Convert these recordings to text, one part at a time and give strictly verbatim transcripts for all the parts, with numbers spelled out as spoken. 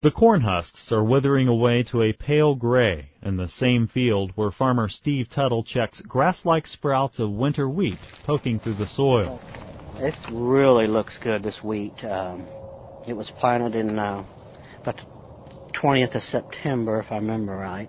The corn husks are withering away to a pale gray in the same field where farmer Steve Tuttle checks grass-like sprouts of winter wheat poking through the soil. This really looks good, this wheat. Um, it was planted in uh, about the twentieth of September, if I remember right.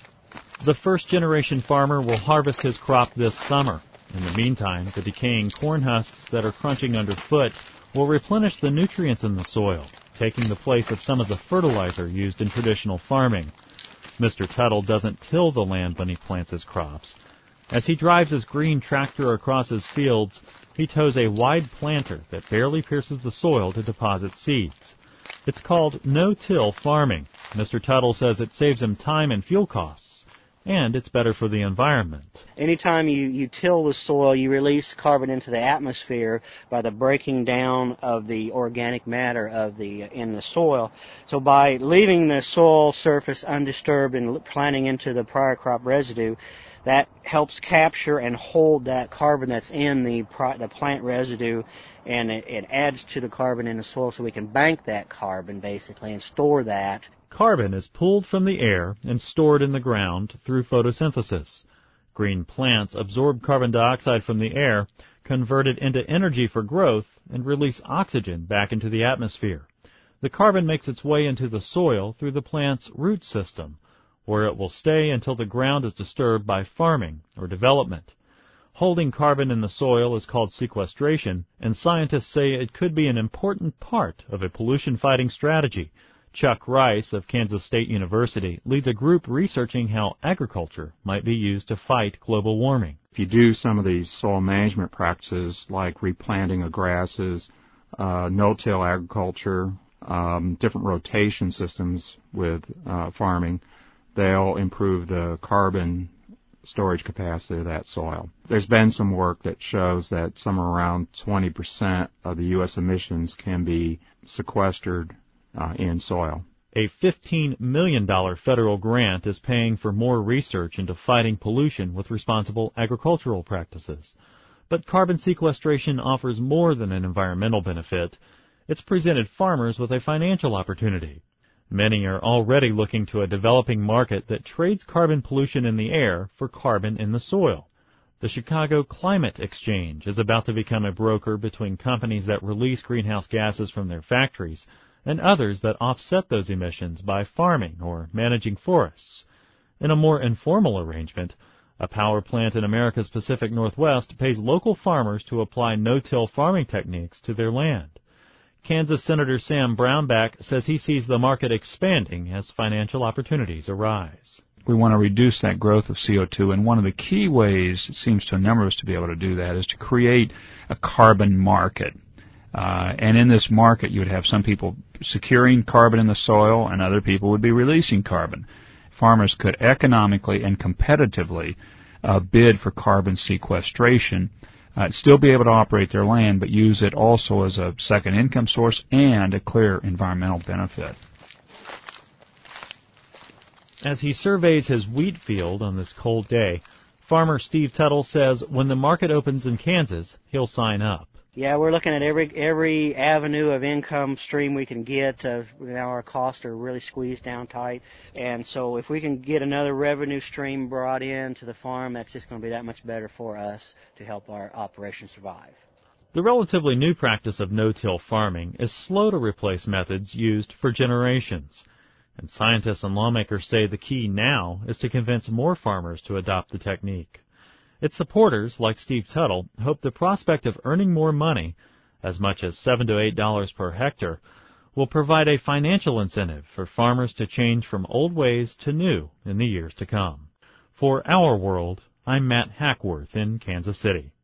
The first-generation farmer will harvest his crop this summer. In the meantime, the decaying corn husks that are crunching underfoot will replenish the nutrients in the soil, taking the place of some of the fertilizer used in traditional farming. Mister Tuttle doesn't till the land when he plants his crops. As he drives his green tractor across his fields, he tows a wide planter that barely pierces the soil to deposit seeds. It's called no-till farming. Mister Tuttle says it saves him time and fuel costs, and it's better for the environment. Anytime you, you till the soil, you release carbon into the atmosphere by the breaking down of the organic matter of the in the soil. So by leaving the soil surface undisturbed and planting into the prior crop residue, that helps capture and hold that carbon that's in the the plant residue, and it, it adds to the carbon in the soil so we can bank that carbon basically and store that. Carbon is pulled from the air and stored in the ground through photosynthesis. Green plants absorb carbon dioxide from the air, convert it into energy for growth, and release oxygen back into the atmosphere. The carbon makes its way into the soil through the plant's root system, where it will stay until the ground is disturbed by farming or development. Holding carbon in the soil is called sequestration, and scientists say it could be an important part of a pollution-fighting strategy. Chuck Rice of Kansas State University leads a group researching how agriculture might be used to fight global warming. If you do some of these soil management practices like replanting of grasses, uh, no-till agriculture, um, different rotation systems with uh, farming, they'll improve the carbon storage capacity of that soil. There's been some work that shows that somewhere around twenty percent of the U S emissions can be sequestered uh, in soil. A fifteen million dollars federal grant is paying for more research into fighting pollution with responsible agricultural practices. But carbon sequestration offers more than an environmental benefit. It's presented farmers with a financial opportunity. Many are already looking to a developing market that trades carbon pollution in the air for carbon in the soil. The Chicago Climate Exchange is about to become a broker between companies that release greenhouse gases from their factories and others that offset those emissions by farming or managing forests. In a more informal arrangement, a power plant in America's Pacific Northwest pays local farmers to apply no-till farming techniques to their land. Kansas Senator Sam Brownback says he sees the market expanding as financial opportunities arise. We want to reduce that growth of C O two, and one of the key ways, it seems to a number of us to be able to do that, is to create a carbon market. Uh, and in this market, you would have some people securing carbon in the soil, and other people would be releasing carbon. Farmers could economically and competitively uh, bid for carbon sequestration, uh, still be able to operate their land, but use it also as a second income source and a clear environmental benefit. As he surveys his wheat field on this cold day, farmer Steve Tuttle says when the market opens in Kansas, he'll sign up. Yeah, we're looking at every every avenue of income stream we can get. Uh, now our costs are really squeezed down tight, and so if we can get another revenue stream brought in to the farm, that's just going to be that much better for us to help our operation survive. The relatively new practice of no-till farming is slow to replace methods used for generations, and scientists and lawmakers say the key now is to convince more farmers to adopt the technique. Its supporters, like Steve Tuttle, hope the prospect of earning more money, as much as seven to eight dollars per hectare, will provide a financial incentive for farmers to change from old ways to new in the years to come. For Our World, I'm Matt Hackworth in Kansas City.